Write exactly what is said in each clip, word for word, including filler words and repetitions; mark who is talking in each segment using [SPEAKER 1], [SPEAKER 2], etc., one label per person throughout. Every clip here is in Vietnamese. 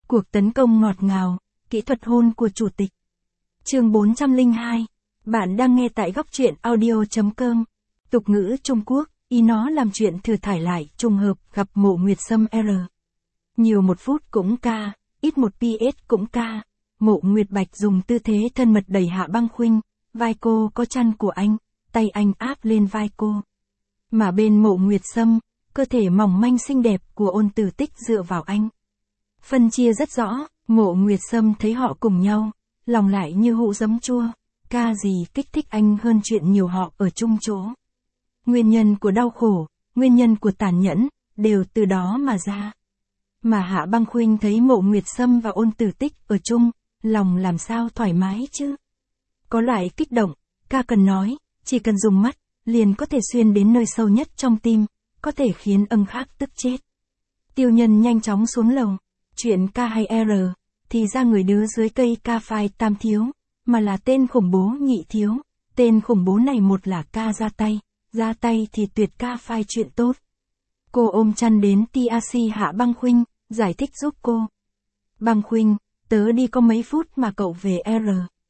[SPEAKER 1] Cuộc tấn công ngọt ngào, kỹ thuật hôn của chủ tịch. Chương bốn trăm lẻ hai. Bạn đang nghe tại góc truyện audio chấm com. Tục ngữ Trung Quốc, ý nó làm chuyện thừa thải lại, trùng hợp gặp Mộ Nguyệt Sâm R. Nhiều một phút cũng ca, ít một ps cũng ca. Mộ Nguyệt Bạch dùng tư thế thân mật đẩy Hạ Băng Khuynh, vai cô có chăn của anh, tay anh áp lên vai cô. Mà bên Mộ Nguyệt Sâm, cơ thể mỏng manh xinh đẹp của Ôn Tử Tích dựa vào anh. Phân chia rất rõ, Mộ Nguyệt Sâm thấy họ cùng nhau, lòng lại như hũ giấm chua, ca gì kích thích anh hơn chuyện nhiều họ ở chung chỗ. Nguyên nhân của đau khổ, nguyên nhân của tàn nhẫn, đều từ đó mà ra. Mà Hạ Băng Khuynh thấy Mộ Nguyệt Sâm và Ôn Tử Tích ở chung, lòng làm sao thoải mái chứ. Có loại kích động, ca cần nói, chỉ cần dùng mắt, liền có thể xuyên đến nơi sâu nhất trong tim, có thể khiến âng khác tức chết. Tiêu Nhân nhanh chóng xuống lầu. Chuyện K hay R, thì ra người đứa dưới cây ca phai tam thiếu, mà là tên khủng bố nhị thiếu. Tên khủng bố này một là ca ra tay, ra tay thì tuyệt ca phai chuyện tốt. Cô ôm chăn đến tê rờ xê Hạ Băng Khuynh, giải thích giúp cô. Băng Khuynh, tớ đi có mấy phút mà cậu về R.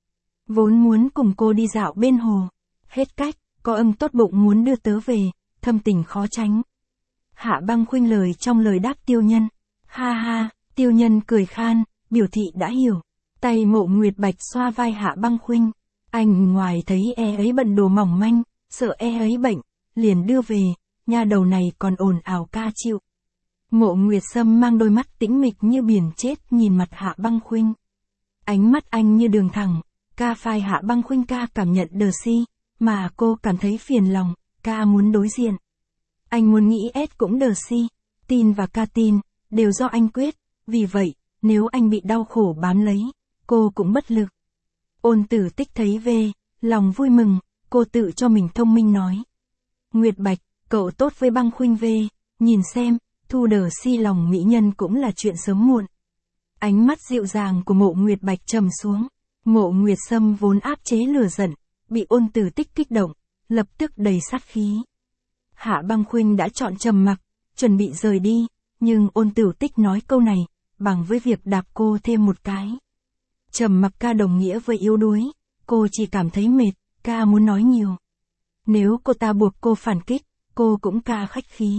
[SPEAKER 1] Vốn muốn cùng cô đi dạo bên hồ. Hết cách, có ân tốt bụng muốn đưa tớ về, thâm tình khó tránh. Hạ Băng Khuynh lời trong lời đáp Tiêu Nhân. Ha ha. Tiêu Nhân cười khan, biểu thị đã hiểu. Tay Mộ Nguyệt Bạch xoa vai Hạ Băng Khuynh. Anh ngoài thấy e ấy bận đồ mỏng manh, sợ e ấy bệnh, liền đưa về, nha đầu này còn ồn ào ca chịu. Mộ Nguyệt Sâm mang đôi mắt tĩnh mịch như biển chết nhìn mặt Hạ Băng Khuynh. Ánh mắt anh như đường thẳng, ca phai Hạ Băng Khuynh ca cảm nhận đờ si, mà cô cảm thấy phiền lòng, ca muốn đối diện. Anh muốn nghĩ S cũng đờ si, tin và ca tin, đều do anh quyết. Vì vậy, nếu anh bị đau khổ bám lấy, cô cũng bất lực. Ôn Tử Tích thấy về, lòng vui mừng, cô tự cho mình thông minh nói. Nguyệt Bạch, cậu tốt với Băng Khuynh về, nhìn xem, thu đờ si lòng mỹ nhân cũng là chuyện sớm muộn. Ánh mắt dịu dàng của Mộ Nguyệt Bạch trầm xuống. Mộ Nguyệt Sâm vốn áp chế lửa giận, bị Ôn Tử Tích kích động, lập tức đầy sát khí. Hạ Băng Khuynh đã chọn trầm mặc, chuẩn bị rời đi, nhưng Ôn Tử Tích nói câu này, bằng với việc đạp cô thêm một cái. Trầm mặc ca đồng nghĩa với yếu đuối, cô chỉ cảm thấy mệt, ca muốn nói nhiều. Nếu cô ta buộc cô phản kích, cô cũng ca khách khí.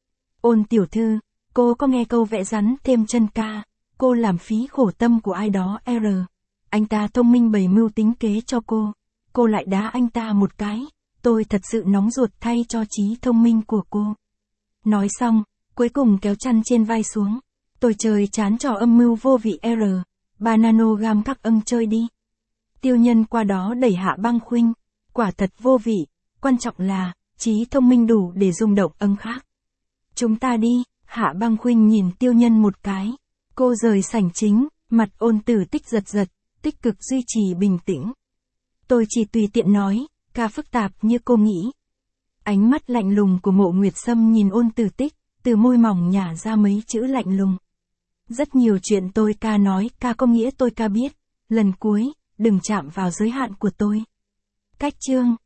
[SPEAKER 1] Ôn tiểu thư, cô có nghe câu vẽ rắn thêm chân ca, cô làm phí khổ tâm của ai đó R. Anh ta thông minh bày mưu tính kế cho cô, cô lại đá anh ta một cái, tôi thật sự nóng ruột thay cho trí thông minh của cô. Nói xong, cuối cùng kéo chăn trên vai xuống. Tôi chơi chán trò âm mưu vô vị R, ba nanogam các âng chơi đi. Tiêu Nhân qua đó đẩy Hạ Băng Khuynh, quả thật vô vị, quan trọng là, trí thông minh đủ để rung động âng khác. Chúng ta đi, Hạ Băng Khuynh nhìn Tiêu Nhân một cái, cô rời sảnh chính, mặt Ôn Tử Tích giật giật, tích cực duy trì bình tĩnh. Tôi chỉ tùy tiện nói, ca phức tạp như cô nghĩ. Ánh mắt lạnh lùng của Mộ Nguyệt Sâm nhìn Ôn Tử Tích, từ môi mỏng nhả ra mấy chữ lạnh lùng. Rất nhiều chuyện tôi ca nói ca có nghĩa tôi ca biết, lần cuối, đừng chạm vào giới hạn của tôi. Cách chương.